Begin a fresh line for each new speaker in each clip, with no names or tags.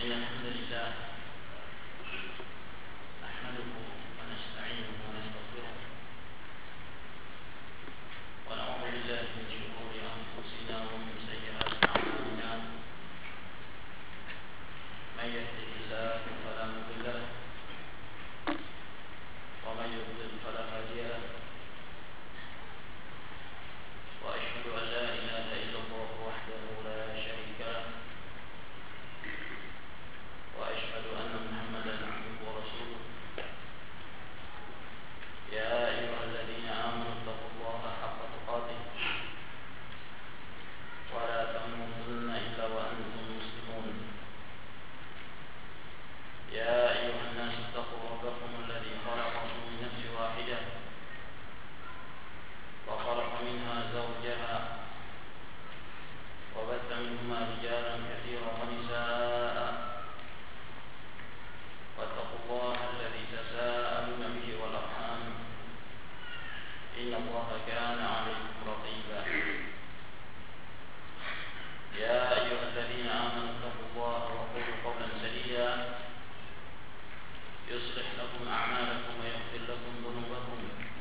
إن الحمد لله نحمده ونستعينه ونستغفره ونعوذ بالله من شرور أنفسنا ومن سيئات أعمالنا من يهده الله فلا مضل له ومن يضلل فلا هادي له وأشهد أن لا إله إلا الله وحده لا شريك له وأشهد أن محمدا عبده ورسوله يا أيها الذين آمنوا اتقوا الله حق تقاته ولا تموتن إلا وأنتم مسلمون يا أيها الناس اتقوا ربكم الذي خلقكم من نفس واحدة وخلق منها زوجها وبث منهما رجالا كثيرا ونساء واتقوا الله الذي تساءلون به والأرحام إن الله كان عليكم رقيبا يا أيها الذين آمنوا اتقوا الله وقولوا قولا سديدا يصلح لكم أعمالكم ويغفر لكم ذنوبكم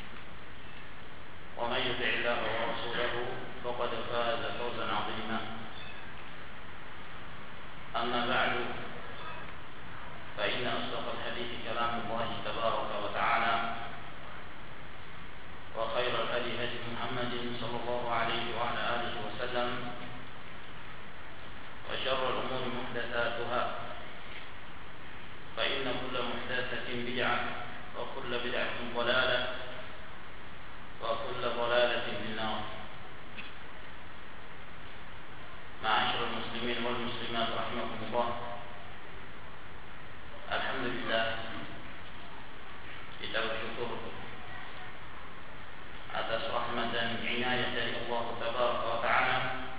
ومن يطع الله ورسوله فقد فاز فوزا عظيما أما بعد فإن أصدق الحديث كلام الله تبارك وتعالى وخير الهدي هدي محمد صلى الله عليه وعلى آله وسلم وشر الأمور محدثاتها فإن كل محدثة بدعة وكل بدعة ضلالة وكل ضلالة في النار. معاشر المسلمين والمسلمات رحمكم الله. Alhamdulillah, kita bersyukur atas rahmat dan inayah dari Allah Tabaraka wa Ta'ala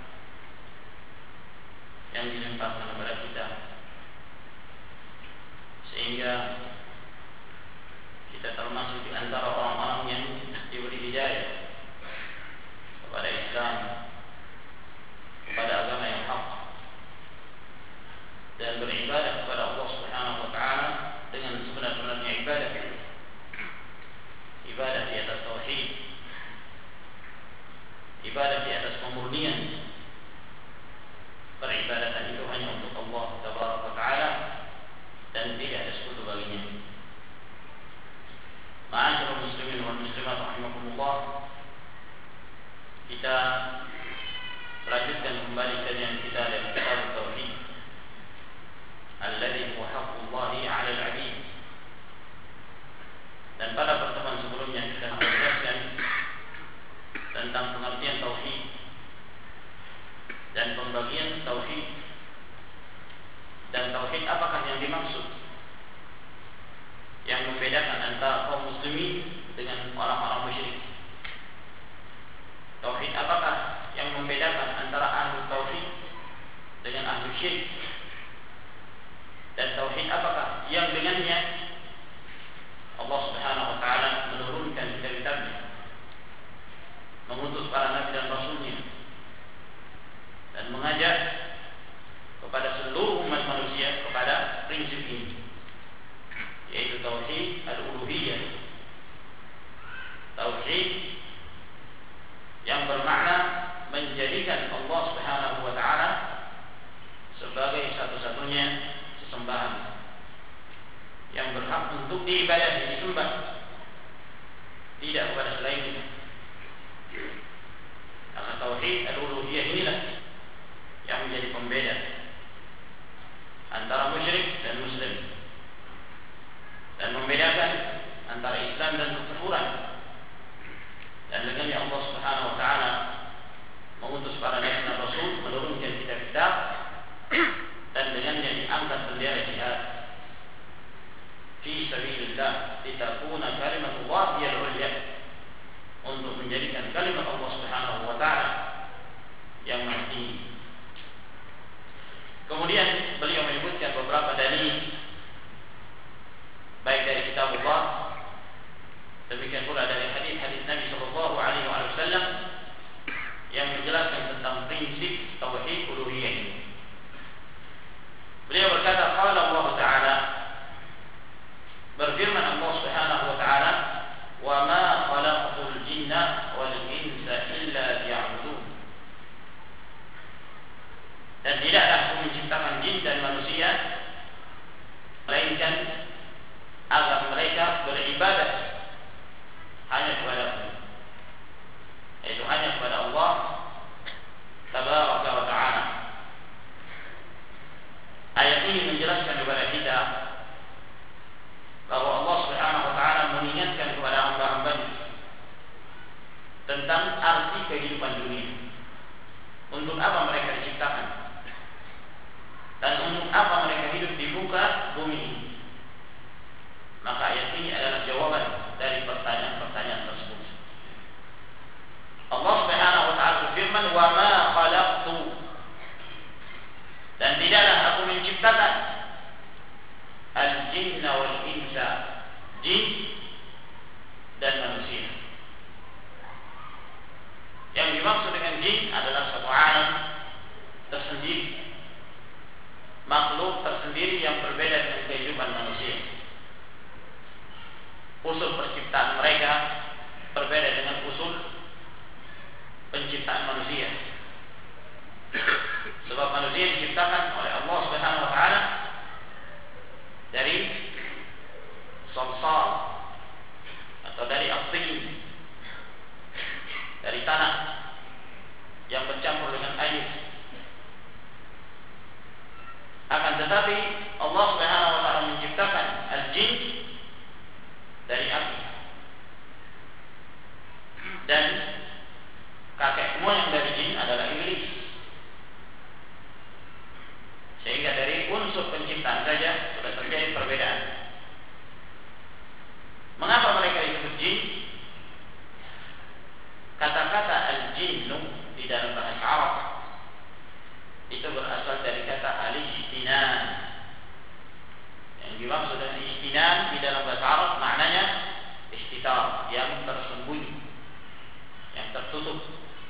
yang dilimpahkan kepada kita, sehingga kita termasuk di antara orang-orang yang diberi hidayah kepada Islam, kepada agama yang hak, dan beribadah kepada Allah Subhanahu wa Ta'ala dengan sebenar-benarnya ibadah. Ibadah di atas tauhid, ibadah di atas pemurnian. Peribadatan itu hanya untuk Allah Tabaraka wa Ta'ala dan tidak ada sekutu baginya. Ma'asyiral muslimin wal muslimat rahimakumullah, kita melanjutkan kembali kajian kita dari kitab tauhid alladzi huwa haqqullahi 'alal 'abid. Dan pada pertemuan sebelumnya kita menjelaskan tentang pengertian tauhid dan pembagian tauhid, dan tauhid apakah yang dimaksud yang membedakan antara kaum muslimin dengan orang-orang musyrik. Tauhid apakah yang membedakan antara ahlu tauhid dengan ahlu syirik. Dan tauhid apakah yang dengannya Allah Subhanahu wa Ta'ala menurunkan kitab-kitabnya, mengutus para nabi dan rasulnya, dan mengajak kepada seluruh umat manusia kepada prinsip ini, yaitu tauhid al-uluhiyah. Tauhid yang bermakna menjadikan Allah Subhanahu wa Ta'ala sebagai satu-satunya sesembahan yang berhak untuk diibadahi, disembah, tidak kepada selainnya. Karena tauhid al-uluhiyah inilah yang menjadi pembeda antara musyrik dan muslim, dan membedakan antara Islam dan kekufuran. Dan dengannya Allah Subhanahu wa Ta'ala mengutus para nabi dan rasul, menurunkan kitab-kitab, dan dengannya diangkat bendera jihad fi sabilillah litakuna kalimatullah hiyal ulya, untuk menjadikan kalimat Allah Subhanahu wa Ta'ala yang maha tinggi. Kemudian beliau menyebutkan beberapa dalil, baik dari kitab Allah, demikian pula dari hadis-hadis Nabi sallallahu alaihi wasallam yang menjelaskan tentang prinsip tauhid uluhiyah ini. Beliau berkata, manusia, melainkan agar mereka beribadah hanya kepada Allah, yaitu hanya kepada Allah Tabaraka wa Ta'ala. Ayat ini menjelaskan kepada kita bahwa Allah Subhanahu wa Ta'ala mengingatkan kepada hamba-hambanya tentang arti kehidupan dunia. Untuk apa mereka diciptakan dan untuk apa mereka hidup di muka bumi ini. Maka ayat ini adalah jawaban dari pertanyaan-pertanyaan tersebut. Allah Subhanahu wa Ta'ala berfirman, "Wa ma khalaqtu," dan tidaklah aku menciptakan al-jinna wal insa, jin dan manusia. Yang dimaksud dengan jin adalah satu alam tersendiri, makhluk tersendiri yang berbeda dengan kehidupan manusia. Usul penciptaan mereka berbeda dengan usul penciptaan manusia. Sebab manusia diciptakan oleh Allah Subhanahu wa Ta'ala dari salsal atau dari at-tin, dari tanah yang bercampur dengan air. Akan tetapi Allah Subhanahu wa Ta'ala menciptakan al-jin dari api, dan kakek moyang dari jin adalah iblis. Sehingga dari unsur penciptaan saja sudah terjadi perbedaan. Mengapa mereka disebut jin? Kata-kata al-jinnu di dalam bahasa Arab itu berasal dari kata al-ijtinan. Yang dimaksud dengan ijtinan di dalam bahasa Arab maknanya istitar, yang tersembunyi, yang tertutup.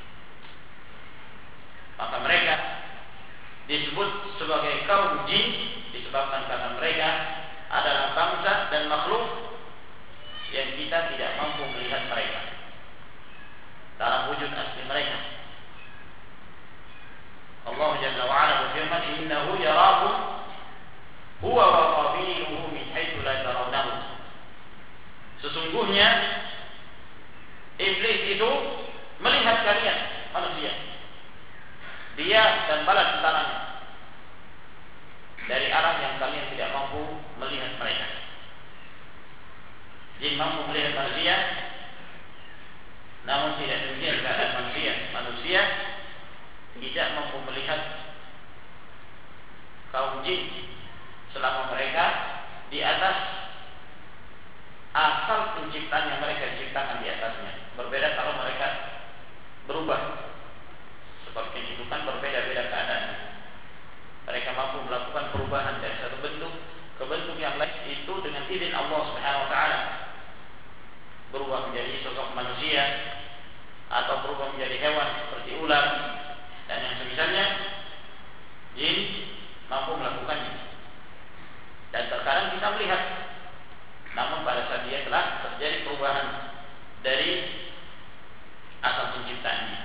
Maka mereka disebut sebagai kaum jin disebabkan karena mereka adalah bangsa dan makhluk yang kita tidak mampu melihat mereka dalam wujud asli mereka. Allah Jalla wa Ala berfirman, "Innahu yarakum huwa wa qabiluhu min haitsu la tarawnahu." Sesungguhnya iblis itu melihat kalian manusia, dia dan bala tentaranya, dari arah yang kalian tidak mampu melihat mereka. Jin mampu melihat manusia, namun tidak demikian keadaan manusia. Manusia tidak mampu melihat kaum jin selama mereka di atas asal penciptaan yang mereka diciptakan di atasnya. Berbeda kalau mereka berubah, sebab kehidupan berbeda-beda keadaan. Mereka mampu melakukan perubahan dari satu bentuk ke bentuk yang lain, itu dengan izin Allah Subhanahu wa Ta'ala. Berubah menjadi sosok manusia atau berubah menjadi hewan seperti ular dan yang semisalnya. Jin mampu melakukannya, dan terkadang kita melihat, namun pada saat dia telah terjadi perubahan dari asal penciptaannya.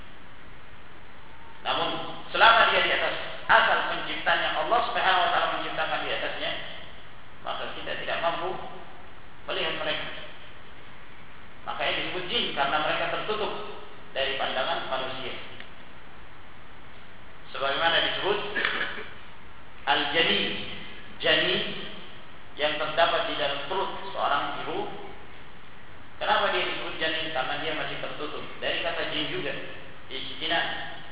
Namun selama dia di atas asal penciptaan yang Allah Subhanahu wa Ta'ala menciptakan di atasnya, maka kita tidak mampu melihat mereka. Makanya disebut jin, karena mereka tertutup dari pandangan manusia. Sebagaimana disebut al-janin, janin yang terdapat di dalam perut seorang ibu. Kenapa dia disebut janin? Karena dia masih tertutup. Dari kata jin juga, ijtinan,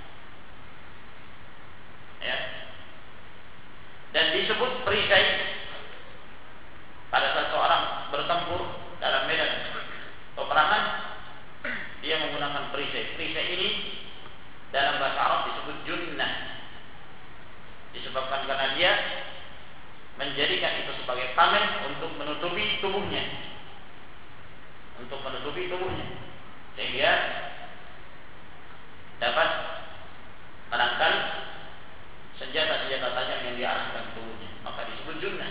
ya. Dan disebut perisai pada saat seorang bertempur dalam medan peperangan, dia menggunakan perisai. Perisai ini dalam bahasa Arab disebut junnah, disebabkan karena dia menjadikan itu sebagai tameng untuk menutupi tubuhnya, sehingga dapat menangkal senjata-senjata tajam yang diarahkan ke tubuhnya. Maka disebut junnah.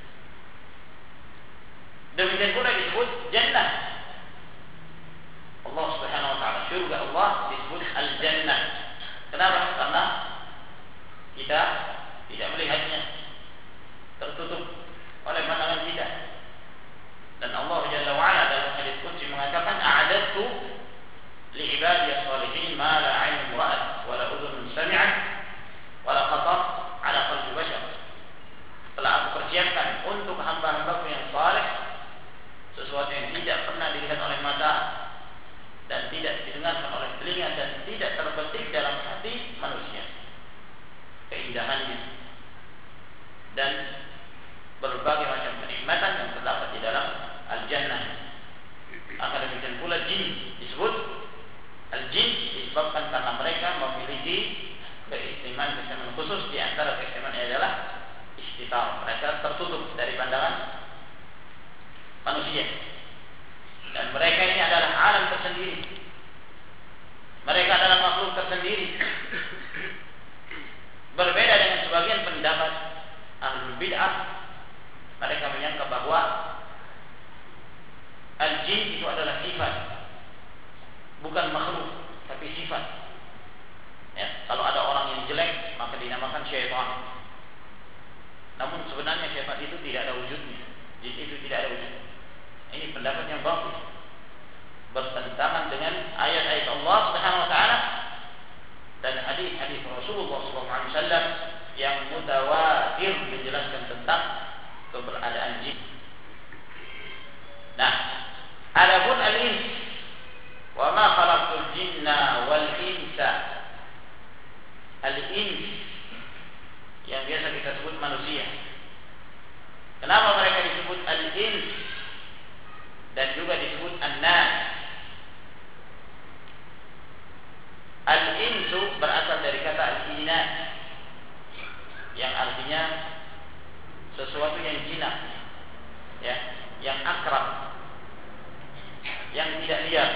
Demikian pula disebut jannah. Allah Subhanahu wa Ta'ala, surga Allah disebut al-jannah. Kenapa? Karena kita tidak melihatnya, dan berbagai macam kenikmatan yang terdapat di dalam al-jannah. Maka demikian pula jin disebut al-jin disebabkan karena mereka memiliki keistimewaan khusus. Di antara keistimewaan adalah istitar, mereka tertutup dari pandangan manusia, dan mereka ini adalah alam tersendiri. Mereka adalah makhluk tersendiri. Berbeda dengan sebagian pendapat ahlul bid'ah, mereka menyangka bahwa al-jin itu adalah sifat, bukan makhluk, tapi sifat. Ya, kalau ada orang yang jelek maka dinamakan syaitan. Namun sebenarnya syaitan itu tidak ada wujudnya, jin itu tidak ada wujudnya. Ini pendapat yang bagus, bertentangan dengan ayat-ayat Allah Subhanahu wa taala dan hadis-hadis Rasulullah SAW yang mutawatir menjelaskan tentang keberadaan jin. Nah, adapun al-ins, wa ma khalaqtul jinna wal insa. Al-ins yang biasa kita sebut manusia. Kenapa mereka disebut al-ins dan juga disebut an-nas? Al-insu berasal dari kata al-inas, yang artinya sesuatu yang jinak, ya, yang akrab, yang tidak liar.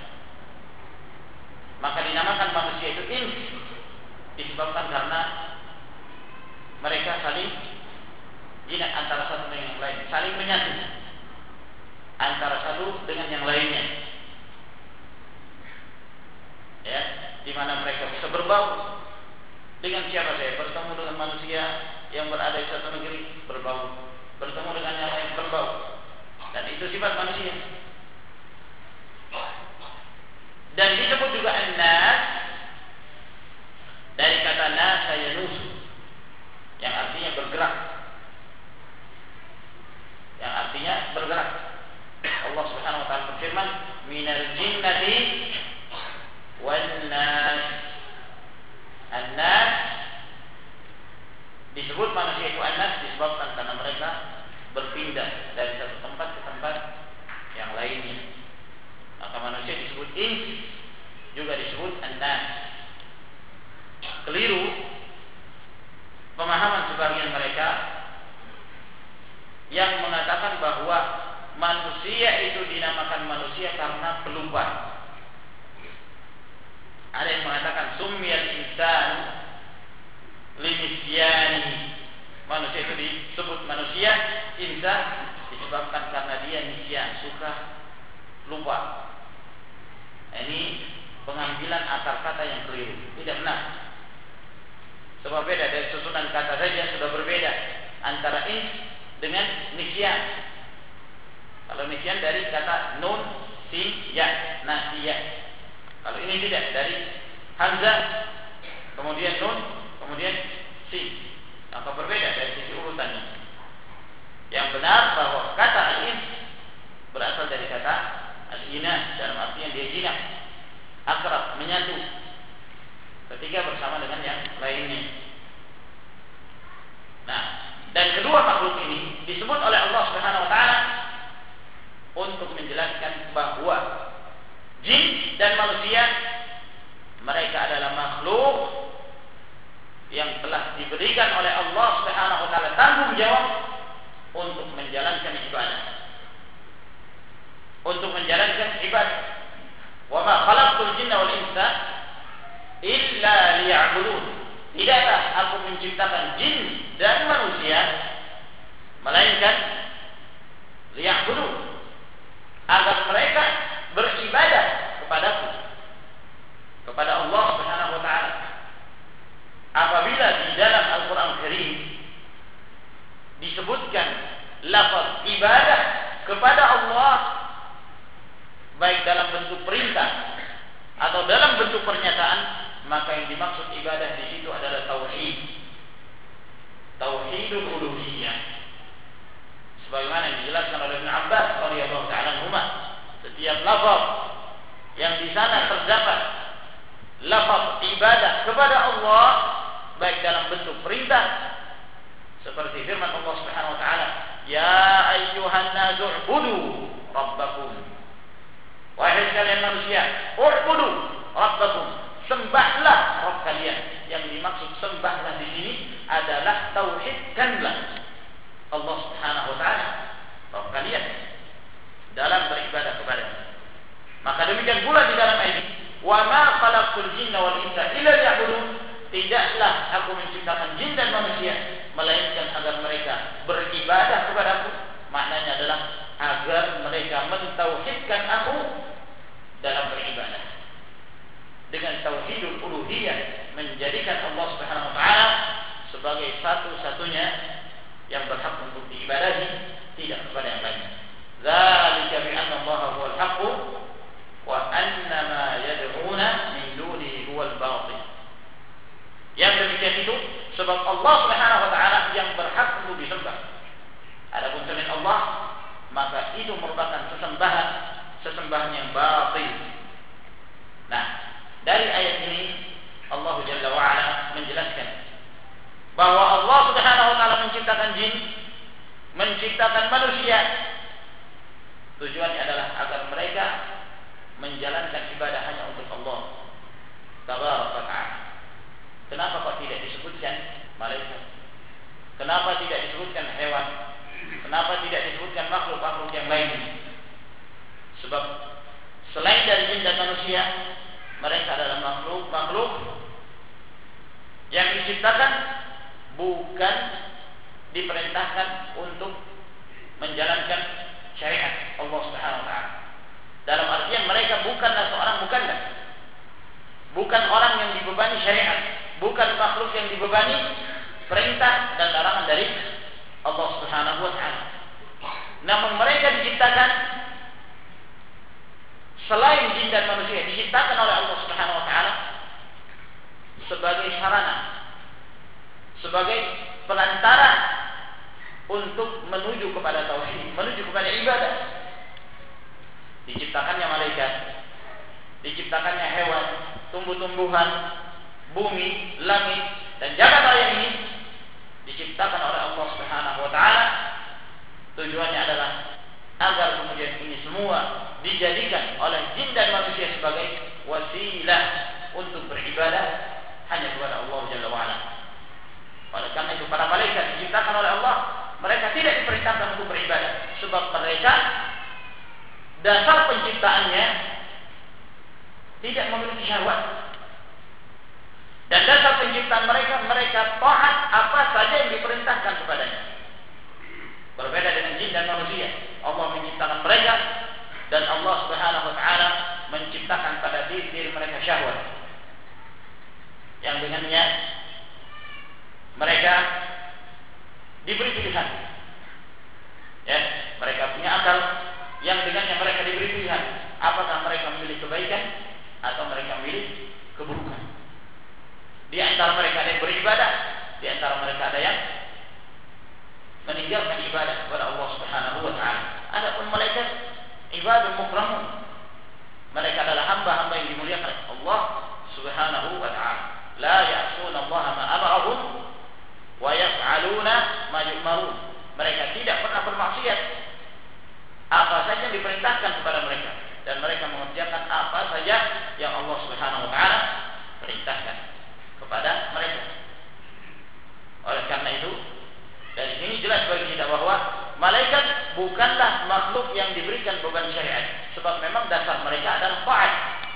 Maka dinamakan manusia itu ins disebabkan karena mereka saling jinak antara satu dengan yang lain, saling menyatu antara satu dengan yang lainnya, ya, di mana mereka bisa berbau. Dengan siapa saya bertemu dengan manusia yang berada di satu negeri, berbau, bertemu dengan yang lain, berbau, dan itu sifat manusia. Dan disebut juga an-nas dari kata nasa yanusu, yang artinya bergerak, yang artinya bergerak. Allah Subhanahu wa taala berfirman, minal jinnati wan nas. An-nas disebut manusia itu an-nas disebabkan karena mereka berpindah dari satu tempat ke tempat yang lainnya. Maka manusia disebut ins, juga disebut an-nas. Keliru pemahaman sebagian mereka yang mengatakan bahwa manusia itu dinamakan manusia karena pelupa. Ada yang mengatakan summiyal insan linisyani, manusia itu disebut manusia insan disebabkan karena dia nisyan, suka lupa. Ini pengambilan akar kata yang keliru, tidak benar. Sebab beda dari susunan kata saja sudah berbeda antara ins dengan nisyan. Kalau nisyan dari kata nun, sin, ya, nasiya. Kalau ini tidak, dari hamzah, kemudian nun, kemudian sin. Maka berbeda dari sisi urutannya. Yang benar bahwa kata al-ins berasal dari kata al-inas, dalam artian dia jinak, akrab, menyatu ketika bersama dengan yang lainnya. Nah, dan kedua makhluk ini disebut oleh Allah Subhanahu wa taala untuk menjelaskan bahwa jin dan manusia mereka adalah makhluk yang telah diberikan oleh Allah Subhanahu wa taala tanggung jawab untuk menjalankan ibadah. Untuk menjalankan ibadah. Wa ma khalaqtul jinna wal insa illa liya'budun. Tidaklah aku menciptakan jin dan manusia melainkan liya'budun, agar mereka beribadah kepadaku, kepada Allah Subhanahu wa taala. Apabila di dalam Al-Qur'an Karim disebutkan lafaz ibadah kepada Allah, baik dalam bentuk perintah atau dalam bentuk pernyataan, maka yang dimaksud ibadah di situ adalah tauhid, tauhidul uluhiyah. Sebagaimana yang dijelaskan oleh Ibn Abbas radhiyallahu ta'ala anhuma, setiap lafaz yang di sana terdapat lafaz ibadah kepada Allah, baik dalam bentuk perintah Seperti firman Allah Subhanahu wa taala, "Ya ayyuhan nasu u'budu rabbakum." Wahai kalian manusia, u'budu rabbakum. Sembahlah Rabb kalian. Yang dimaksud sembahlah di sini adalah tauhidkanlah Allah Subhanahu wa taala Rabb kalian dalam beribadah kepada-Nya. Maka demikian pula di dalam ayat ini, "Wa ma khalaqtul jinna wal insa illa liya'budun." Tidaklah aku menciptakan jin dan manusia melainkan agar mereka beribadah kepadaku. Maknanya adalah agar mereka mentauhidkan aku dalam beribadah. Dengan tauhidul uluhiyah, menjadikan Allah Subhanahu wa taala sebagai satu-satunya yang berhak untuk diibadahi, tidak kepada yang lain. Dzalika bi anna Allah huwal haqq wa anna ma yad'una min dunihi huwal batil. Yang demikian itu sebab Allah Subhanahu wa taala yang berhak untuk disembah. Adapun selain Allah, maka itu merupakan sesembahan yang batil. Nah, dari ayat ini Allah Jalla wa ala menjelaskan bahwa Allah Subhanahu wa taala menciptakan jin, menciptakan manusia. Tujuannya adalah agar mereka menjalankan ibadah hanya untuk Allah Tabaraka wa ta'ala. Kenapa kok tidak disebutkan malaikat? Kenapa tidak disebutkan hewan? Kenapa tidak disebutkan makhluk-makhluk yang lain? Sebab selain dari jin dan manusia, mereka adalah makhluk-makhluk yang diciptakan bukan diperintahkan untuk menjalankan syariat Allah Subhanahu wa taala. Dalam artian mereka bukanlah seorang mukallaf. Bukan orang yang dibebani syariat, bukan makhluk yang dibebani perintah dan larangan dari Allah Subhanahu wa taala. Namun mereka diciptakan selain jin dan manusia, diciptakan oleh Allah Subhanahu wa taala sebagai sarana, sebagai pelantara untuk menuju kepada tauhid, menuju kepada ibadah. Diciptakannya malaikat, diciptakannya hewan, tumbuh-tumbuhan, bumi, langit, dan jagat raya ini diciptakan oleh Allah Subhanahu wa taala. Tujuannya adalah agar kemudian ini semua dijadikan oleh jin dan manusia sebagai wasilah untuk beribadah hanya kepada Allah Jalla wa ala. Oleh karena itu para malaikat diciptakan oleh Allah, mereka tidak diperintahkan untuk beribadah sebab mereka dasar penciptaannya tidak memiliki syahwat. Dan dasar penciptaan mereka taat apa saja yang diperintahkan kepadanya. Berbeda dengan jin dan manusia. Allah menciptakan mereka dan Allah Subhanahu wa taala menciptakan pada diri mereka syahwat. Yang dengannya mereka diberi pilihan. Ya, mereka punya akal yang dengannya mereka diberi pilihan. Apakah mereka memilih kebaikan atau mereka memilih keburukan. Di antara mereka ada yang beribadah, di antara mereka ada yang meninggalkan ibadah kepada Allah Subhanahu wa taala. Adapun malaikat ibadah mukramun. Mereka adalah hamba-hamba yang dimuliakan Allah Subhanahu wa taala. La ya'suna Allah ma amarahum wa yaf'aluna ma yu'marun. Mereka tidak pernah bermaksiat. Apa saja yang diperintahkan kepada mereka dan mereka mengerjakan apa saja yang Allah Subhanahu wa taala perintahkan kepada mereka. Oleh karena itu, dari sini jelas bagi kita bahwa malaikat bukanlah makhluk yang diberikan beban syariat, sebab memang dasar mereka adalah taat.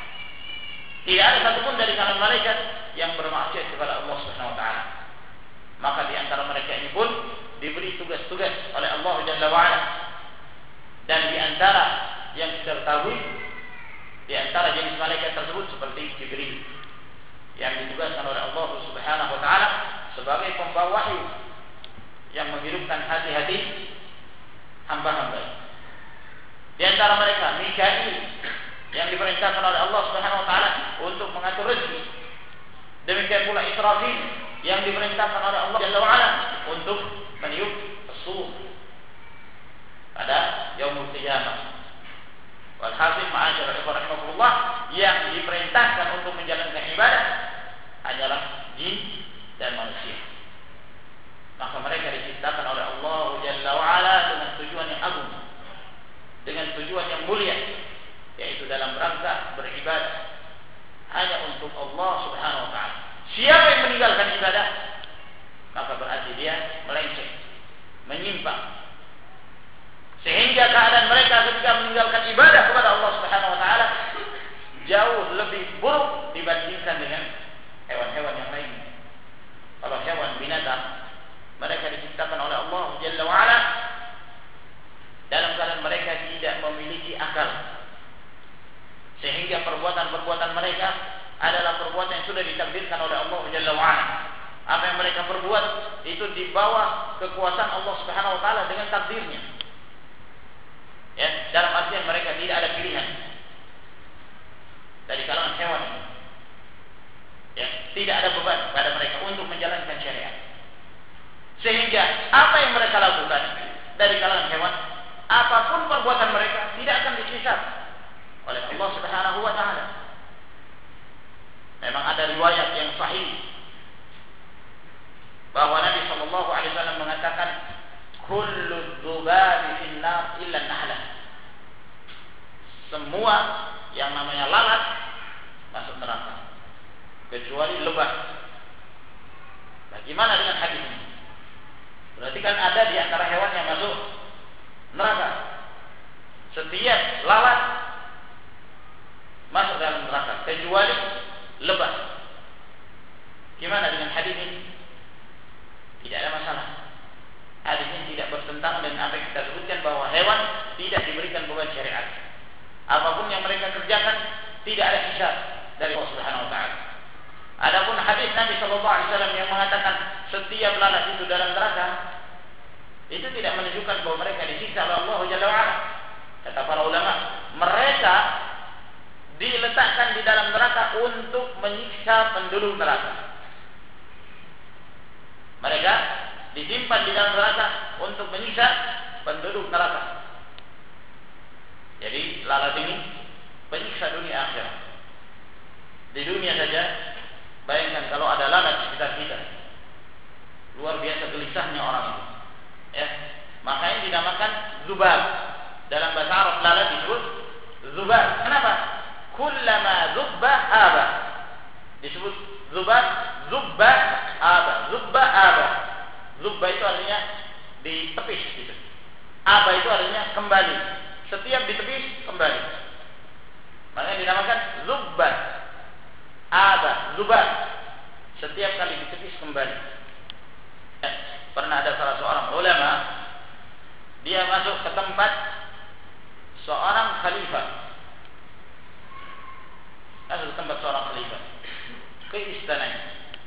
Tidak ada satupun dari kalangan malaikat yang bermaksiat kepada Allah Subhanahu wa taala. Maka di antara mereka ini pun diberi tugas-tugas oleh Allah Jalla wa ala. Dan di antara yang kita ketahui, di antara jenis malaikat tersebut seperti Jibril yang ditugaskan oleh Allah Subhanahu wa taala sebagai pembawa wahyu yang menghidupkan hati-hati hamba-hamba. Di antara mereka Mikail yang diperintahkan oleh Allah Subhanahu wa taala untuk mengatur rezeki. Demikian pula Israfil yang diperintahkan oleh Allah Jalla wa ala untuk meniup as-sur pada yaumul qiyamah. Walhasil ma'asyarul ikhwan rahimakumullah, yang diperintahkan untuk menjalankan ibadah hanyalah jin dan manusia. Maka mereka mulia, yaitu dalam rangka beribadah hanya untuk Allah Subhanahu wa taala. Siapa yang meninggalkan ibadah, maka berarti dia melenceng, menyimpang. Sehingga keadaan mereka ketika meninggalkan ibadah kepada Allah Subhanahu wa taala jauh lebih buruk dibandingkan dengan hewan-hewan yang lain. Kalau hewan binatang, mereka diciptakan oleh Allah Jalla wa Ala dalam keadaan mereka tidak memiliki akal, sehingga perbuatan-perbuatan mereka adalah perbuatan yang sudah ditakdirkan oleh Allah Jalla wa Ala. Apa yang mereka perbuat itu di bawah kekuasaan Allah Subhanahu wa taala dengan takdirnya. Ya, dalam artian mereka tidak ada pilihan dari kalangan hewan. Ya, tidak ada beban pada mereka untuk menjalankan syariat. Sehingga apa yang mereka lakukan dari kalangan hewan, apapun perbuatan mereka tidak akan dihisab oleh Allah Subhanahu wa taala. Memang ada riwayat yang sahih bahwa Nabi sallallahu alaihi wasallam mengatakan kullu dzubabi fin nar illa an-nahlah. Semua yang namanya lalat masuk neraka kecuali lebah. Bagaimana dengan hadis ini? Berarti kan ada di antara hewan yang masuk neraka. Setiap lalat masuk dalam neraka kecuali lebah. Gimana dengan hadis ini? Tidak ada masalah. Hadis ini tidak bertentangan dengan apa yang kita sebutkan bahwa hewan tidak diberikan beban syariat. Apapun yang mereka kerjakan tidak ada hisab dari Allah Subhanahu wa taala. Adapun hadis Nabi sallallahu alaihi wasallam yang mengatakan setiap lalat itu dalam neraka, itu tidak menunjukkan bahwa mereka disiksa oleh Allah Jalla wa Ala. Kata para ulama, mereka diletakkan di dalam neraka untuk menyiksa penduduk neraka. Mereka disimpan di dalam neraka untuk menyiksa penduduk neraka. Jadi lalat ini penyiksa dunia akhirat. Di dunia saja, bayangkan kalau ada lalat di sekitar kita, luar biasa gelisahnya orang itu. Ya, makanya dinamakan zubab. Dalam bahasa Arab lalat disebut zubab. Kenapa? Kullama zubba aba. Disebut zubab, zubba aba, zubba aba. Zubba itu artinya ditepis gitu. Aba itu artinya kembali. Setiap ditepis kembali. Makanya dinamakan zubba. Aba, zubab. Setiap kali ditepis kembali. Pernah ada salah seorang ulama, dia masuk ke tempat seorang khalifah. Masuk ke tempat seorang khalifah, ke istananya.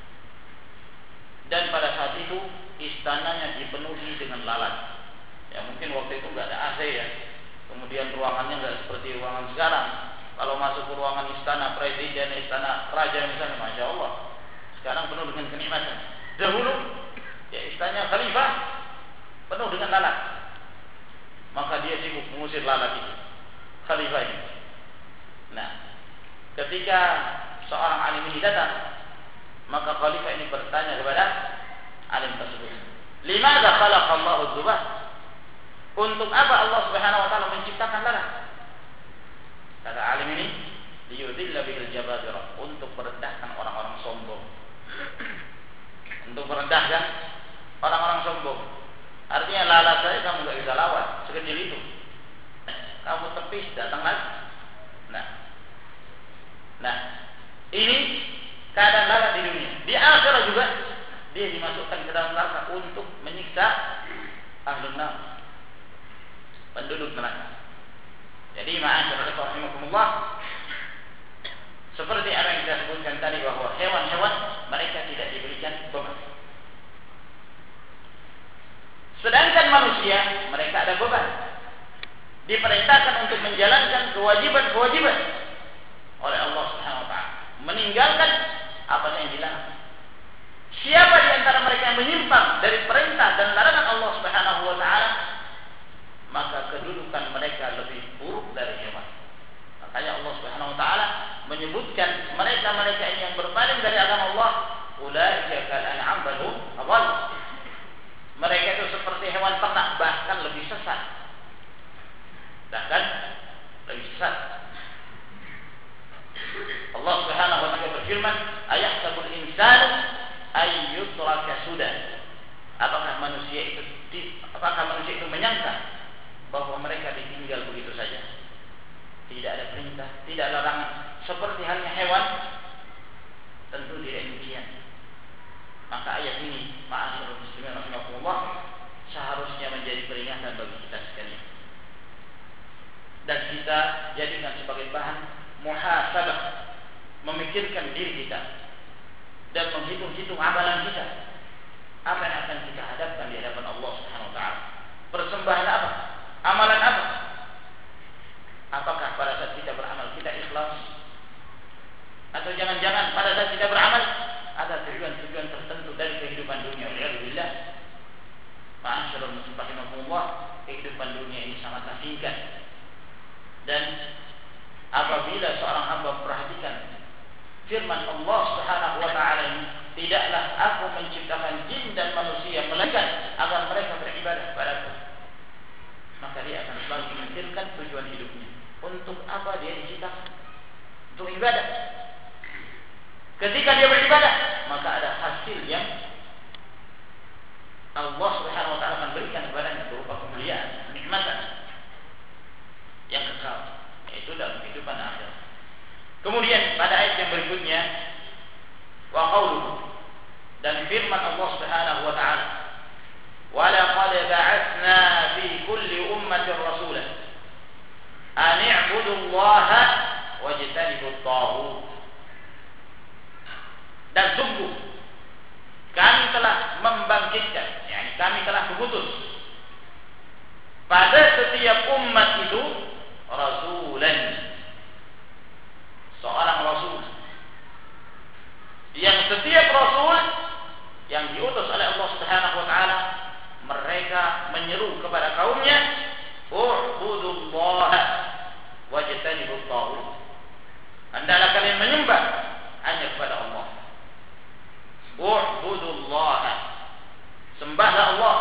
Dan pada saat itu istananya dipenuhi dengan lalat. Ya mungkin waktu itu nggak ada AC ya. Kemudian ruangannya nggak seperti ruangan sekarang. Kalau masuk ke ruangan istana presiden, istana raja misalnya, masya Allah, sekarang penuh dengan kenikmatan. Dahulu ya istananya khalifah penuh dengan lalat. Maka dia sibuk mengusir lalat itu, khalifah ini. Nah, ketika seorang alim ini datang, maka khalifah ini bertanya kepada alim tersebut, "Limadza khalaqallahu dzubab?" Untuk apa Allah Subhanahu wa taala menciptakan lalat? Kata alim ini, "Liyudilla bil jababirah," untuk merendahkan orang-orang sombong. Untuk merendahkan orang-orang sombong. Artinya lalat saja kamu nggak bisa lawan, sekecil itu. Kamu tepis datang lagi. Nah, ini keadaan lalat di dunia. Di akhirat juga dia dimasukkan ke dalam neraka untuk menyiksa ahlun nar, penduduk neraka. Jadi ma'asyiral rahimakumullah, seperti apa yang kita sebutkan tadi bahwa hewan-hewan mereka tidak diberikan beban. Sedangkan manusia mereka ada beban. Diperintahkan untuk menjalankan kewajiban-kewajiban oleh Allah Subhanahu wa taala, meninggalkan apa yang dilarang. Siapa di antara mereka yang menyimpang dari perintah dan larangan Allah Subhanahu wa taala, maka kedudukan mereka lebih buruk dari hewan. Makanya Allah Subhanahu wa taala menyebutkan mereka-mereka ini yang berpaling dari agama Allah, ulaika kal an'am bal hum adall. Mereka itu seperti hewan ternak, bahkan lebih sesat. Bahkan sesat. Allah Subhanahu wa taala berfirman, "Ayahsabul insanu ay yutraka sudah." Apakah manusia itu menyangka bahwa mereka ditinggal begitu saja? Tidak ada perintah, tidak ada larangan, seperti halnya hewan? Tentu tidak demikian. Maka ayat ini, ma'asyiral muslimin rahimakumullah, seharusnya menjadi peringatan bagi kita sekalian. Dan kita jadikan sebagai bahan muhasabah, memikirkan diri kita dan menghitung-hitung amalan kita. Apa yang akan kita hadapkan di hadapan Allah Subhanahu wa taala? Persembahan apa? Amalan apa? Apakah pada saat kita beramal kita ikhlas? Atau jangan-jangan pada saat kita beramal ada tujuan-tujuan tertentu dari kehidupan dunia? Alhamdulillah. Ma'asyiral muslimin rahimakumullah, kehidupan dunia ini sangat singkat. Dan apabila seorang hamba memperhatikan firman Allah Subhanahu wa taala ini, tidaklah aku menciptakan jin dan manusia melainkan agar mereka beribadah kepadaku, maka dia akan selalu memikirkan tujuan hidupnya. Untuk apa dia diciptakan? Untuk ibadah. Ketika dia beribadah, maka ada hasil yang Allah Subhanahu wa taala akan berikan kepadanya berupa kemuliaan, kenikmatan yang kekal, yaitu dalam kehidupan akhirat. Kemudian pada ayat yang berikutnya, wa qauluhu, dan firman Allah Subhanahu wa taala, wa laqad ba'atsna fi kulli ummatin rasulan an i'budu Allaha wajtanibu at-taghut. Dan sungguh kami telah membangkitkan, yakni kami telah mengutus pada setiap umat itu rasulan, seorang rasul, yang setiap rasul yang diutus oleh Allah Subhanahu wa taala, mereka menyeru kepada kaumnya, u'budullaha wajtanibut taghut. Hendaklah kalian menyembah hanya kepada Allah. U'budullaha, sembahlah Allah.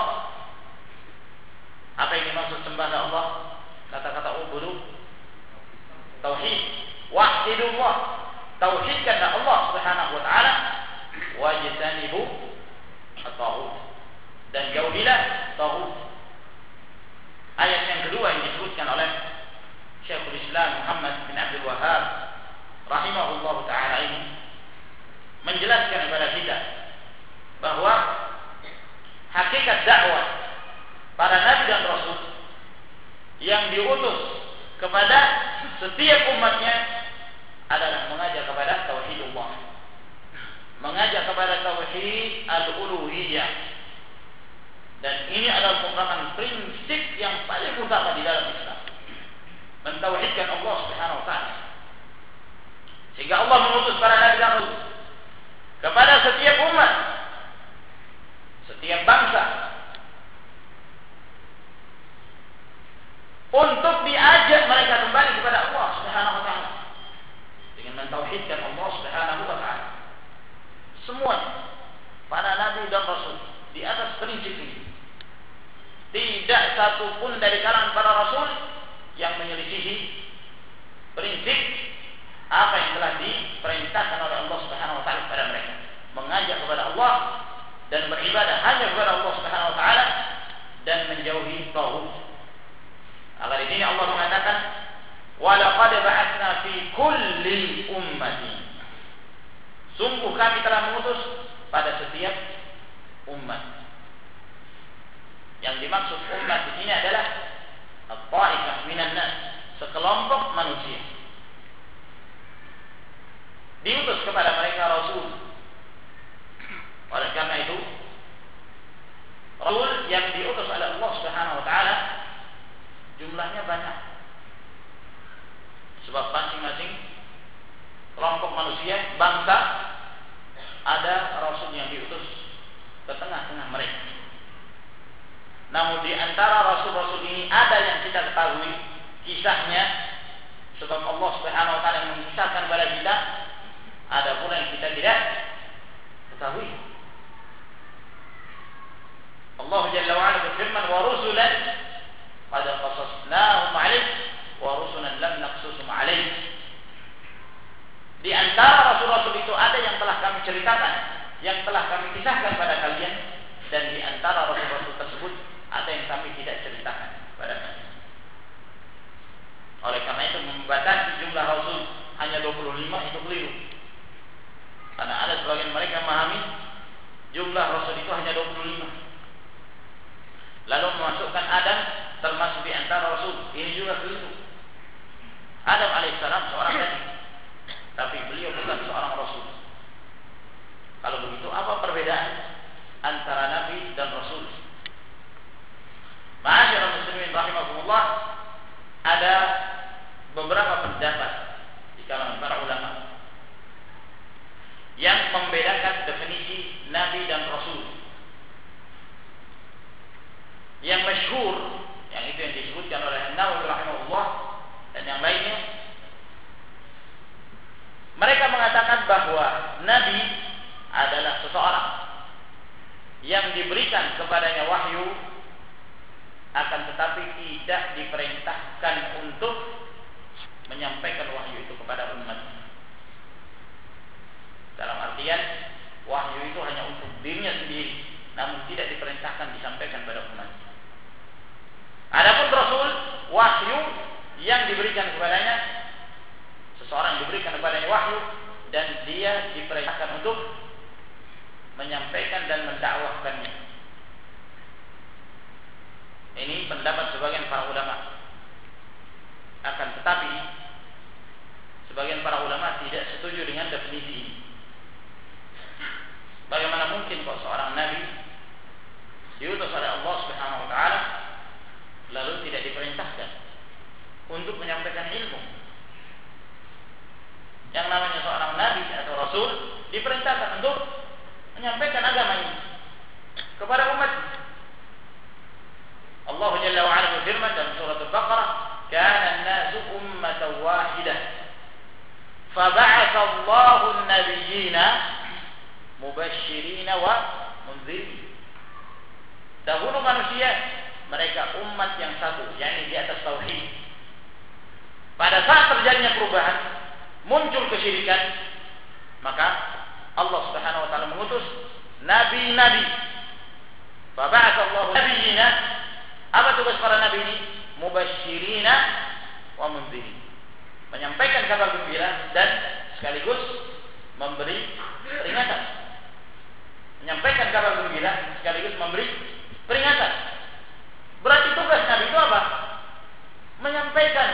Apa yang dimaksud sembahlah Allah? Kata-kata ubudu, tauhid. Wahidullah, tauhidkanlah Allah Subhanahu wa taala. Wajtanibu at-taghut, dan jauhilah taghut. Ayat yang kedua yang disebutkan oleh Syekhul Islam Muhammad bin Abdul Wahhab rahimahullah taala ini menjelaskan kepada kita bahwa hakikat dakwah para nabi dan rasul yang diutus kepada setiap umatnya adalah mengajak kepada tauhidullah, mengajak kepada tauhid al-uluhiyah. Dan ini adalah merupakan prinsip yang paling utama di dalam Islam, mentauhidkan Allah Subhanahu wa taala. Sehingga Allah mengutus para nabi dan rasul kepada setiap umat, setiap bangsa, untuk diajak mereka kembali kepada Allah Subhanahu wa taala dengan mentauhidkan Allah Subhanahu wa taala. Semuanya para nabi dan rasul di atas prinsip ini. Tidak satu pun dari kalangan para rasul yang menyelisihi prinsip apa yang telah diperintahkan oleh Allah Subhanahu wa taala kepada mereka, mengajak kepada Allah dan beribadah hanya kepada Allah Subhanahu wa taala dan menjauhi taghut. Agar di sini Allah mengatakan, wa laqad ba'atsna fi kulli ummatin, sungguh kami telah mengutus pada setiap umat. Yang dimaksud umat di sini adalah at-ta'ifah minan nas, sekelompok manusia. Diutus kepada mereka rasul. Oleh karena itu, rasul yang diutus oleh Allah Subhanahu wa taala jumlahnya banyak. Sebab masing-masing kelompok manusia, bangsa, ada rasul yang diutus ke tengah-tengah mereka. Namun di antara rasul-rasul ini ada yang kita ketahui kisahnya, sebab Allah Subhanahu wa taala yang mengisahkan kepada kita. Ada pula yang kita tidak ketahui. Allah Jalla wa Ala berfirman, wa rusulan qad qasasnahum 'alaik wa rusulan lam naqsusum masyhur yang itu yang disebutkan oleh An-Nawawi rahimahullah dan yang lainnya, mereka mengatakan bahwa Nabi adalah seseorang yang diberikan kepadanya wahyu, akan tetapi tidak diperintahkan untuk menyampaikan wahyu itu kepada umat. Dalam artian wahyu itu hanya untuk dirinya sendiri, namun tidak diperintahkan disampaikan pada umat. Adapun Rasul, wahyu yang diberikan kepadanya, seseorang diberikan kepadanya wahyu dan dia diperintahkan untuk menyampaikan dan mendakwahkannya. Ini pendapat sebagian para ulama. Akan tetapi sebagian para ulama tidak setuju dengan definisi ini. Bagaimana mungkin kalau seorang nabi diutus oleh Allah Subhanahu wa taala lalu tidak diperintahkan untuk menyampaikan ilmu? Yang namanya seorang nabi atau rasul diperintahkan untuk menyampaikan agama ini kepada umat. Allah Jalla wa Ala berfirman dalam surah Al-Baqarah, "Kana an-nasu ummatan wahidah, fab'atha Allahu an-nabiyyina mubashshirina wa mundzirin." Dahulu manusia mereka umat yang satu, yakni di atas tauhid. Pada saat terjadinya perubahan, muncul kesyirikan, maka Allah Subhanahu wa taala mengutus nabi-nabi. Fa ba'atha Allahu nabiyyina. Apa tugas para nabi ini? Mubashshirina wa mundzirin. Menyampaikan kabar gembira dan sekaligus memberi peringatan. Menyampaikan kabar gembira sekaligus memberi peringatan. Berarti tugas nabi itu apa? Menyampaikan,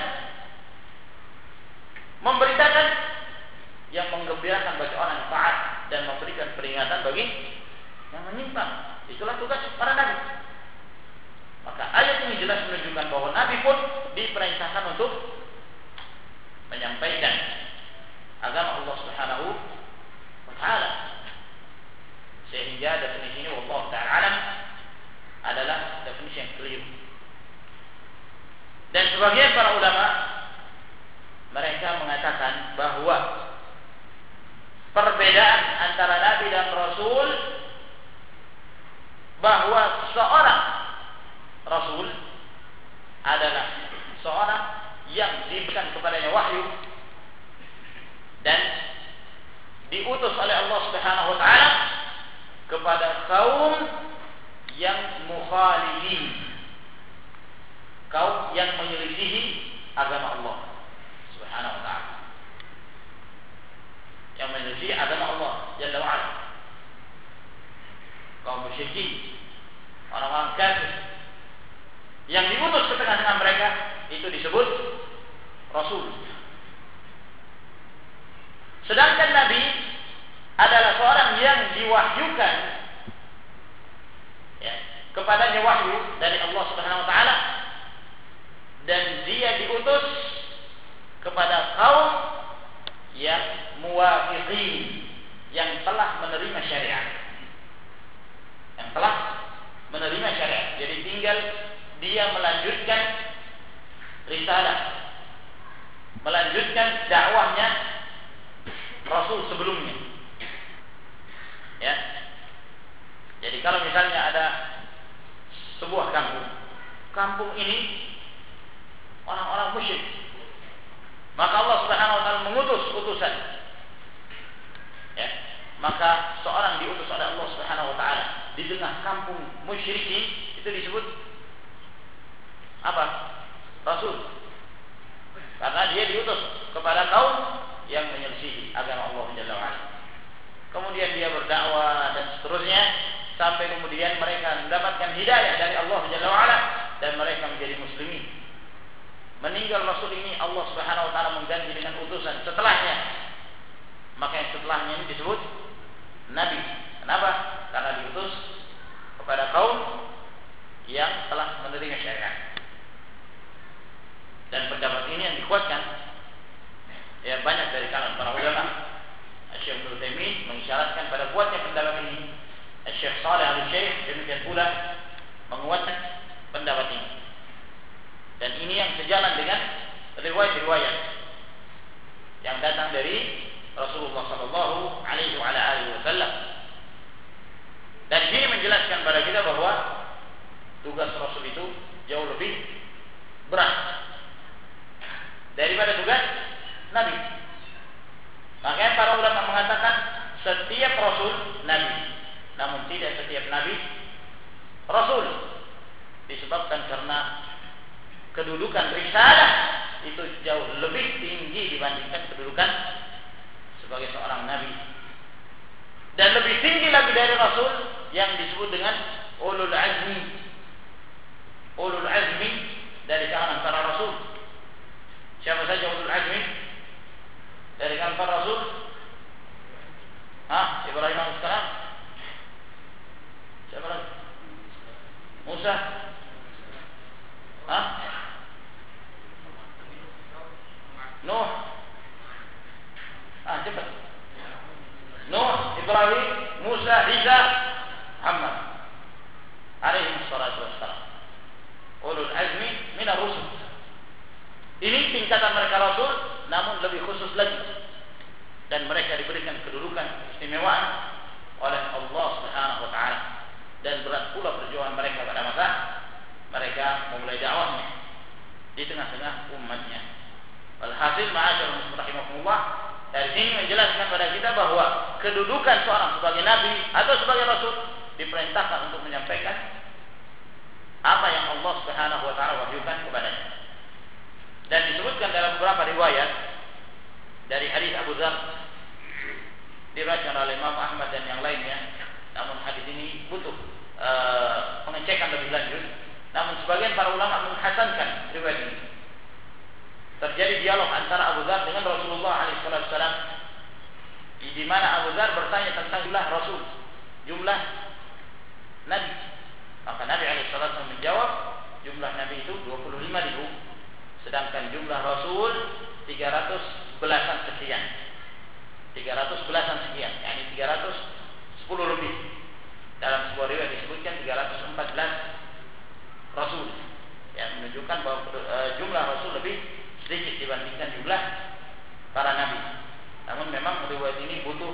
memberitakan yang menggembirakan bagi orang yang taat dan memberikan peringatan bagi yang menyimpang. Itulah tugas para nabi. Maka ayat ini jelas menunjukkan bahwa nabi pun diperintahkan untuk menyampaikan agama Allah Subhanahu wa taala. Sehingga definisi ini wallahu ta'ala alam adalah definisi yang keliru. Dan sebagian para ulama mereka mengatakan bahwa perbedaan antara nabi dan rasul, bahwa seorang rasul adalah seorang yang diberikan kepadanya wahyu dan diutus oleh Allah Subhanahu wa taala kepada kaum yang mukhalifin, kaum yang menyelisihi agama Allah Subhanahu wa taala, yang menyelisihi agama Allah Jalla wa Ala, kaum musyrikin, orang-orang kafir yang diutus ke tengah-tengah mereka, itu disebut rasul. Sedangkan nabi adalah seorang yang diwahyukan, ya, kepadanya wahyu dari Allah Subhanahu wa taala, dan dia diutus kepada kaum yang muwafiqin, yang telah menerima syariat, yang telah menerima syariat. Jadi tinggal dia melanjutkan risalah, melanjutkan dakwahnya rasul sebelumnya. Ya. Jadi kalau misalnya ada sebuah kampung ini orang-orang musyrik, maka Allah Subhanahu wa taala mengutus utusan. Ya. Maka seorang diutus oleh Allah Subhanahu wa taala di tengah kampung musyrikin, itu disebut apa? Rasul. Karena dia diutus kepada kaum yang menyelisihi agama Allah Jalla wa Ala. Kemudian dia berdakwah dan seterusnya sampai kemudian mereka mendapatkan hidayah dari Allah Jalla wa Ala dan mereka menjadi muslimin. Meninggal Rasul ini, Allah Subhanahu wa taala mengganti dengan utusan setelahnya. Maka yang setelahnya ini disebut nabi. Kenapa? Karena diutus kepada kaum yang telah menerima syariat. Dan pendapat ini yang dikuatkan ya banyak dari kalangan para ulama. Syekh Ibnu Taimiyah mengisyaratkan pada kuatnya pendapat ini. Syekh Shalih Al-Syekh demikian pula menguatkan pendapat ini. Dan ini yang sejalan dengan riwayat-riwayat yang datang dari Rasulullah sallallahu alaihi wasallam. Dan ini menjelaskan pada kita bahwa tugas Rasul itu jauh lebih berat daripada tugas Nabi. Makanya para ulama mengatakan setiap Rasul Nabi, namun tidak setiap Nabi Rasul, disebabkan karena kedudukan risalah itu jauh lebih tinggi dibandingkan kedudukan sebagai seorang Nabi, dan lebih tinggi lagi dari Rasul yang disebut dengan ulul azmi. Ulul azmi dari kalangan para Rasul. Siapa saja ulul azmi dari kalangan para Rasul? Ibrahim alaihissalam. Siapa lagi? Musa. Nuh. Cepat. Nuh, Ibrahim, Musa, Isa, Muhammad alaihi wassalatu wassalam. Ulul azmi minar rusul. Ini tingkatan mereka Rasul, namun lebih khusus lagi, dan mereka diberikan kedudukan istimewaan oleh Allah Subhanahu wa taala, dan berat pula perjuangan mereka pada masa mereka memulai dakwahnya di tengah-tengah umatnya. Alhasil, ma'asyiral muslimin rahimakumullah, dari sini menjelaskan pada kita bahwa kedudukan seorang sebagai nabi atau sebagai rasul diperintahkan untuk menyampaikan apa yang Allah Subhanahu wa taala wahyukan kepadanya. Dan disebutkan dalam beberapa riwayat dari hadis Abu Dzar, diriwayatkan oleh Imam Ahmad dan yang lainnya. Namun hadis ini butuh pengecekan lebih lanjut. Namun sebagian para ulama menghasankan riwayat ini. Terjadi dialog antara Abu Dzar dengan Rasulullah SAW, di mana Abu Dzar bertanya tentang jumlah Rasul, jumlah Nabi. Maka Nabi SAW menjawab, jumlah Nabi itu 25.000, sedangkan jumlah Rasul 300 belasan sekian. 300 belasan sekian, yakni 310 lebih. Dalam sebuah riwayat disebutkan 314 Rasul, yang menunjukkan bahwa jumlah Rasul lebih sedikit dibandingkan jumlah para nabi. Namun memang riwayat ini butuh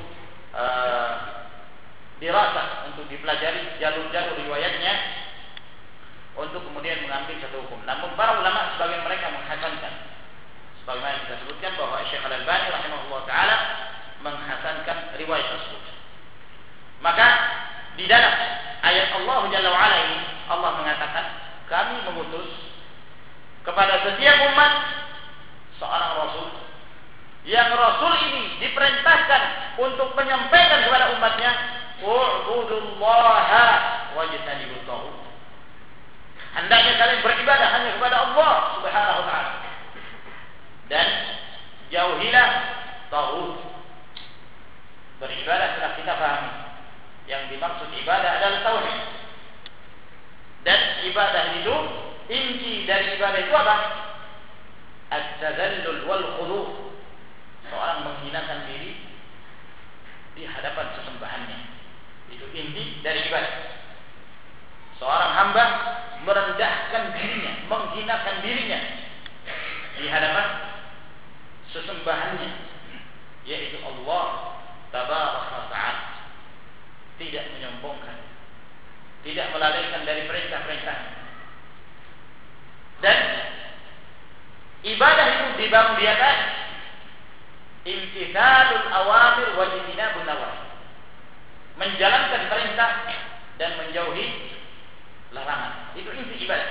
dirasa untuk dipelajari jalur-jalur riwayatnya untuk kemudian mengambil satu hukum. Namun para ulama sebagian mereka menghasankan, sebagaimana kita sebutkan bahwa Syekh Al-Albani rahimahullah taala menghasankan riwayat tersebut. Maka di dalam ayat Allah Jalla wa Ala ini, Allah mengatakan, kami mengutus kepada setiap umat seorang Rasul, yang Rasul ini diperintahkan untuk menyampaikan kepada umatnya, u'budullaha wajtanibut taghut. Hendaknya kalian beribadah hanya kepada Allah Subhanahu wa taala, dan jauhilah taghut. Beribadah telah kita pahami, yang dimaksud ibadah adalah tauhid. Dan ibadah itu, inti dari ibadah itu apa? At-tadallul wal khudu'. Seorang menghinakan diri di hadapan sesembahannya. Itu inti dari ibadah. Seorang hamba merendahkan dirinya, menghinakan dirinya di hadapan sesembahannya, yaitu Allah Tabaraka wa ta'ala. Tidak menyombongkan, tidak melalaikan dari perintah-perintahnya. Dan ibadah itu dibangun di atas imtithalul awamir wa ijtinabun nawahi, menjalankan perintah dan menjauhi larangan. Itu inti ibadah.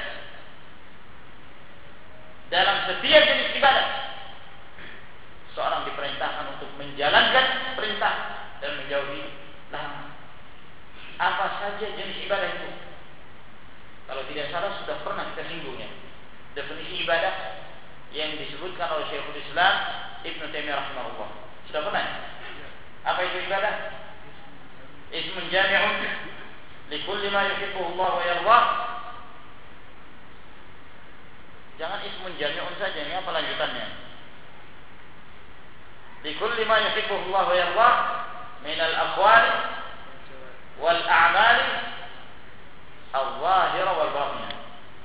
Dalam setiap jenis ibadah, seorang diperintahkan untuk menjalankan perintah dan menjauhi larangan. Apa saja jenis ibadah itu? Kalau tidak salah sudah pernah kita singgungnya. Definisi ibadah yang disebutkan oleh Syekhul Islam Ibnu Taimiyah rahimahullah. Sudah pernah? Apa itu ibadah? Ismun jami'un likulli ma yuhibbuhu Allah wa yardah. Jangan ismun jami'un saja, ini apa lanjutannya? Likulli ma yuhibbuhu Allah wa yardah min al-aqwali wal a'mali al-zahira wal batinah.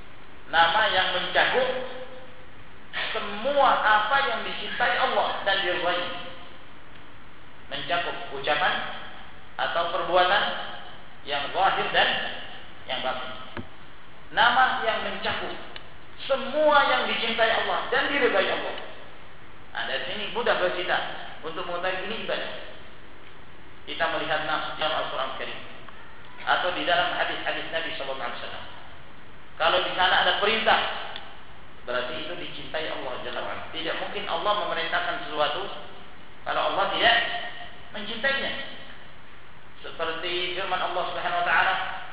nama yang mencakup semua apa yang dicintai Allah dan diridhai. Mencakup ucapan atau perbuatan yang zahir dan yang batin. Nama yang mencakup semua yang dicintai Allah dan diridhai Allah. Nah, dari sini mudah bagi kita untuk mengetahui ini ibadah. Kita melihat nas dalam Al-Quran Karim atau di dalam hadis-hadis Nabi Sallallahu Alaihi Wasallam. Kalau di sana ada perintah, berarti itu dicintai Allah Jalla wa'ala. Tidak mungkin Allah memerintahkan sesuatu kalau Allah tidak mencintainya. Seperti firman Allah Subhanahu Wa Taala,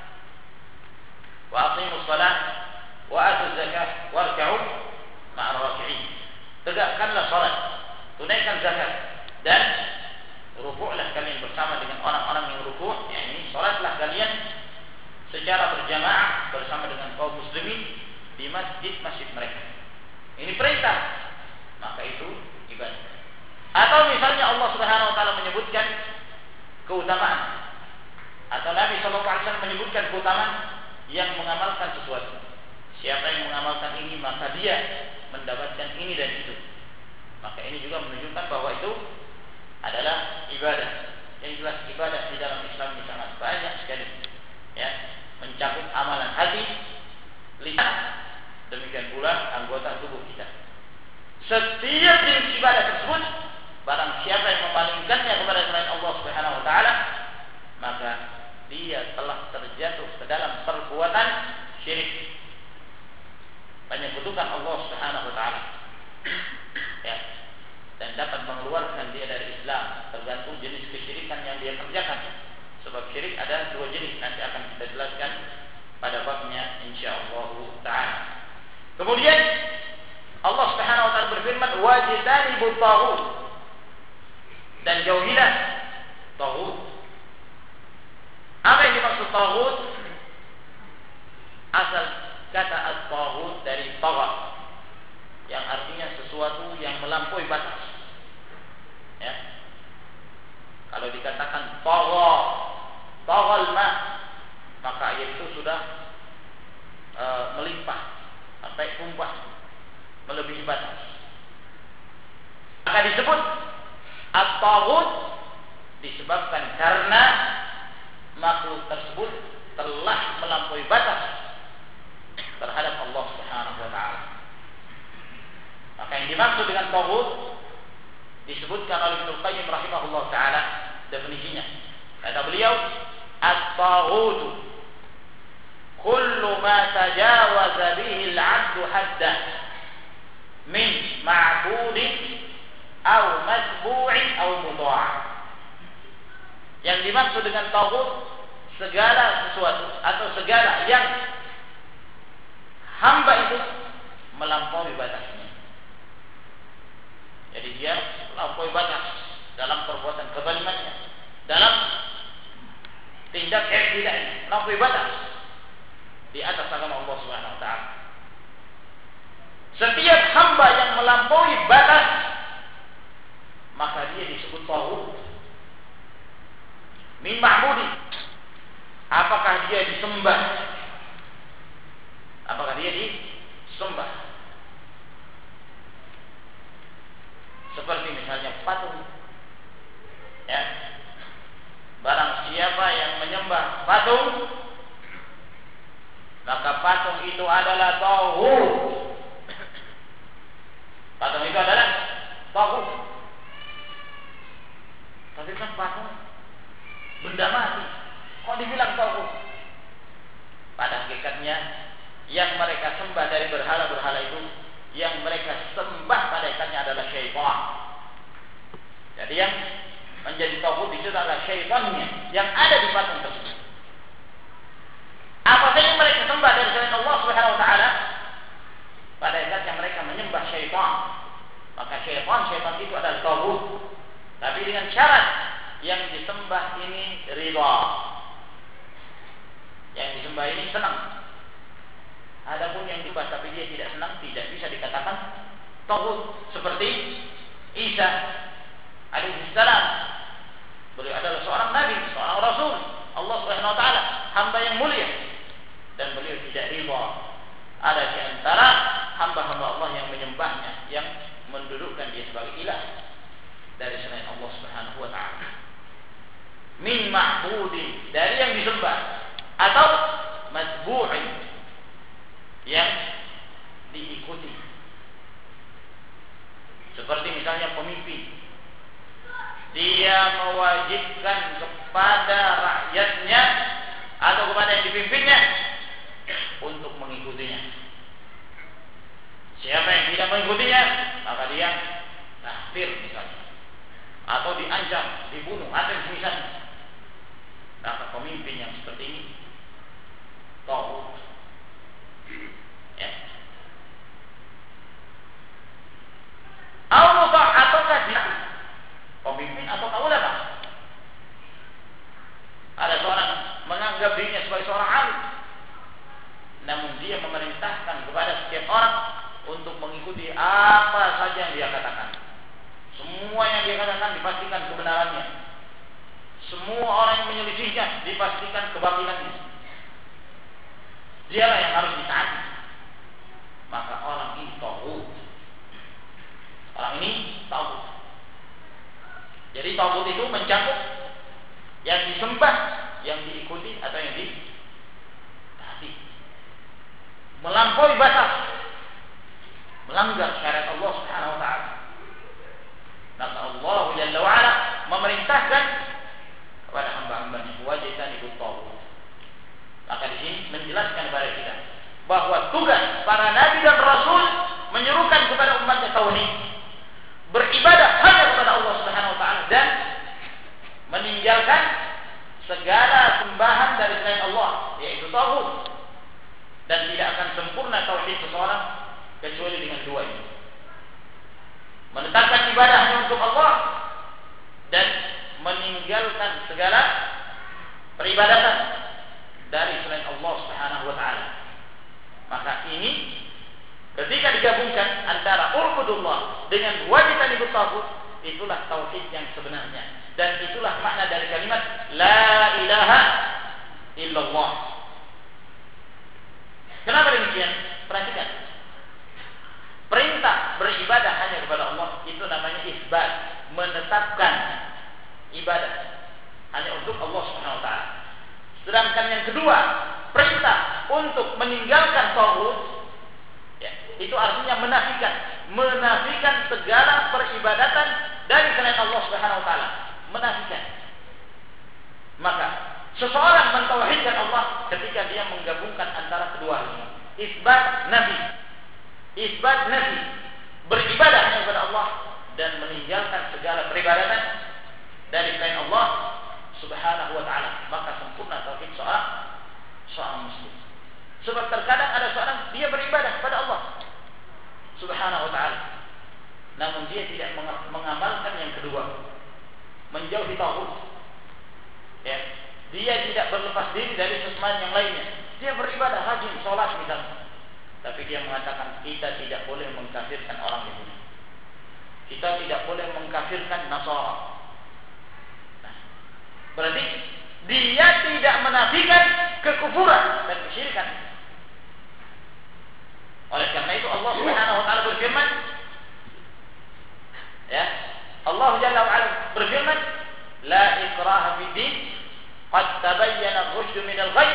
wa aqimus shalah wa atuz zakah warka'u ma'ar raki'in. Tegakkanlah salat, tunaikan zakat, dan rukuklah kalian bersama dengan orang-orang yang rukuk. Yakni salatlah kalian secara berjamaah bersama dengan kaum muslimin di masjid-masjid mereka. Ini perintah, maka itu ibadah. Atau misalnya Allah Subhanahu Wa Taala menyebutkan keutamaan, atau Nabi Sallallahu Alaihi Wasallam menyebutkan keutamaan yang mengamalkan sesuatu. Siapa yang mengamalkan ini maka dia mendapatkan ini dan itu. Maka ini juga menunjukkan bahwa itu adalah ibadah. Yang jelas ibadah di dalam Islam ini sangat banyak sekali. Ya, mencakup amalan hati, lisan, demikian pula anggota tubuh kita. Setiap jenis ibadah tersebut, barang siapa yang memalingkannya kepada selain Allah Subhanahu Wa Taala, maka dia telah terjatuh ke dalam perbuatan syirik, menyekutukan Allah Subhanahu Wa Taala. Ya, dan dapat mengeluarkan dia dari Islam, tergantung jenis kesyirikan yang dia kerjakan. Sebab syirik ada dua jenis, nanti akan kita jelaskan pada babnya insyaallah taala. Kemudian Allah Subhanahu Wa Taala berfirman, wajtanibut taghut, dan jauhilah taghut. Apa yang dimaksud taghut? Asal kata at-taghut dari tagha, yang artinya sesuatu yang melampaui batas. Ya. Kalau dikatakan taghal ma, maka air itu sudah melimpah sampai tumpah melebihi batas. Maka disebut at-taghut disebabkan karena makhluk tersebut telah melampaui batas terhadap Allah Subhanahu Wa Taala. Maka yang dimaksud dengan taghut disebutkan oleh Ibnu Qayyim rahimahullah taala definisinya. Kata beliau, at-taghut kullu ma tajawaza bihi al-'abdu haddah min ma'budin aw matbu'in aw muta'ah. Yang dimaksud dengan taghut segala sesuatu atau segala yang hamba itu melampaui batasnya. Jadi dia melampaui batas dalam perbuatan kezalimannya, dalam tindak i'tida'nya, melampaui batas di atas agama Allah Subhanahu Wa Taala. Setiap hamba yang melampaui batas, maka dia disebut taghut. Min ma'budi, apakah dia disembah? Apakah dia disembah? Seperti misalnya patung. Ya. Barang siapa yang menyembah patung, maka patung itu adalah taghut. Patung itu adalah taghut. Tapi kan patung benda mati, kok dibilang taghut? Pada hakikatnya yang mereka sembah dari berhala-berhala itu, yang mereka sembah pada hakikatnya adalah syaitan. Jadi yang menjadi taghut itu adalah syaitannya yang ada di patung tersebut. Apa saja mereka sembah dari selain Allah Subhanahu Wa Taala, pada hakikatnya mereka menyembah syaitan. Maka syaitan itu adalah taghut. Tapi dengan syarat yang disembah ini ridha, yang disembah ini senang. Adapun yang disembah tapi dia tidak senang, tidak bisa dikatakan taghut. Seperti Isa alaihissalam, beliau adalah seorang nabi, seorang rasul Allah Subhanahu Wa Taala, hamba yang mulia, dan beliau tidak ridha ada di ma'budin, dari yang disembah, atau matbu'in, yang diikuti. Seperti misalnya pemimpin, dia mewajibkan kepada rakyatnya atau kepada yang dipimpinnya untuk mengikutinya. Siapa yang tidak mengikutinya, maka dia kafir misalnya, atau diancam, dibunuh, atau misalnya. Maka pemimpin yang seperti ini tauhid. Ya. Allah ataukah dia pemimpin atau ulama? Ada seorang menganggap dirinya sebagai seorang alim, namun dia memerintahkan kepada setiap orang untuk mengikuti apa saja yang dia katakan. Semua yang dia katakan dipastikan kebenarannya. Semua orang yang menyelisihinya dipastikan kebatilannya. Dialah yang harus ditaati. Maka orang ini tauhid. Orang ini tauhid. Jadi tauhid itu mencakup yang disembah, yang diikuti, atau yang ditaati. Melampaui batas, melanggar syariat Allah Subhanahu wa taala. Maka Allah Jalla wa ala memerintahkan kepada hamba-hambanya wajibkan ikut tauhid. Maka di sini menjelaskan kepada kita bahwa tugas para nabi dan rasul menyerukan kepada umatnya tauhid, beribadah hanya kepada Allah Subhanahu wa taala dan meninggalkan segala sembahan dari selain Allah, yaitu tauhid. Dan tidak akan sempurna tauhid seseorang kecuali dengan dua ini: menetapkan ibadah hanya untuk Allah dan meninggalkan segala peribadatan dari selain Allah Subhanahu wa taala. Maka ini ketika digabungkan antara ubudullah dengan wajibkan tauhid, itulah tauhid yang sebenarnya, dan itulah makna dari kalimat la ilaha illallah. Kenapa demikian? Perhatikan. Perintah beribadah hanya kepada Allah itu namanya isbat, menetapkan ibadah hanya untuk Allah Subhanahu wa taala. Sedangkan yang kedua, perintah untuk meninggalkan tauhid, ya, itu artinya menafikan segala peribadatan dari selain Allah Subhanahu wa taala, menafikan. Maka seseorang mentauhidkan Allah ketika dia menggabungkan antara kedua hal ini, isbat nafi. Isbat nafi, beribadah hanya kepada Allah dan meninggalkan segala peribadatan dari selain Allah Subhanahu wa taala, maka sempurna tauhid seorang muslim. Sebab terkadang ada seorang dia beribadah kepada Allah Subhanahu wa taala, namun dia tidak mengamalkan yang kedua, menjauhi tauhid. Ya, dia tidak berlepas diri dari sesembahan yang lainnya. Dia beribadah, rajin sholat misalnya, tapi dia mengatakan kita tidak boleh mengkafirkan orang Yahudi, kita tidak boleh mengkafirkan Nasara. Nah, berarti dia tidak menafikan kekufuran dan kesyirikan. Oleh karena itu Allah Subhanahu wa taala berfirman, ya, Allah Jalla wa ala berfirman, la ikraha fid din qad tabayyana ar-rusydu min al-ghayy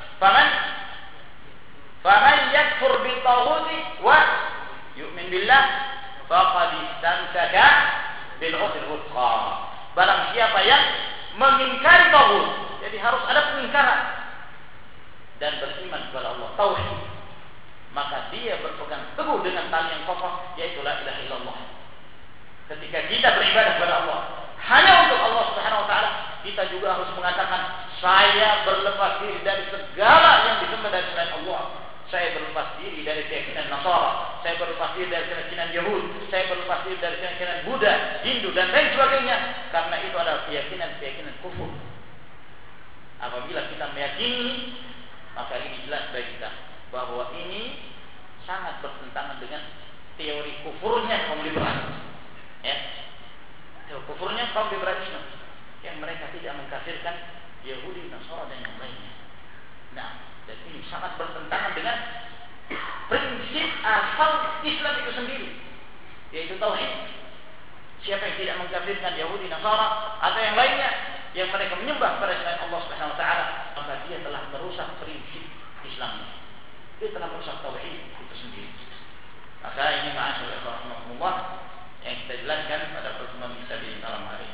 faman yakfur bil taghut wa yu'min billah faqad istamsaka bil 'urwil wuthqa. Barang siapa yang mengingkari taghut, jadi harus ada pengingkaran, dan beriman kepada Allah, tauhid, maka dia berpegang teguh dengan tali yang kokoh, yaitu la ilaha illallah. Ketika kita beribadah kepada Allah hanya untuk Allah Subhanahu wa taala, kita juga harus mengatakan saya berlepas diri dari segala yang disembah dari selain Allah. Saya berlepas diri dari keyakinan Nasara, saya berlepas diri dari keyakinan Yahudi, saya berlepas diri dari keyakinan Buddha, Hindu dan lain sebagainya, karena itu adalah keyakinan kufur. Apabila kita meyakini, maka ini jelas bagi kita bahwa ini sangat bertentangan dengan teori kufurnya kaum liberal. Ya, teori kufurnya kaum liberalisme yang mereka tidak mengkafirkan Yahudi, Nasara dan yang lainnya. Nah, dan ini sangat bertentangan dengan prinsip asal Islam itu sendiri, yaitu tauhid. Siapa yang tidak mengkafirkan Yahudi, Nasara atau yang lainnya, yang mereka menyembah kepada selain Allah Subhanahu wa taala, maka dia telah merusak prinsip Islamnya. Dia telah merusak tauhid itu sendiri. Maka ini ma'asyiral rahmatullah yang kita jelaskan pada pertemuan kita di malam hari ini.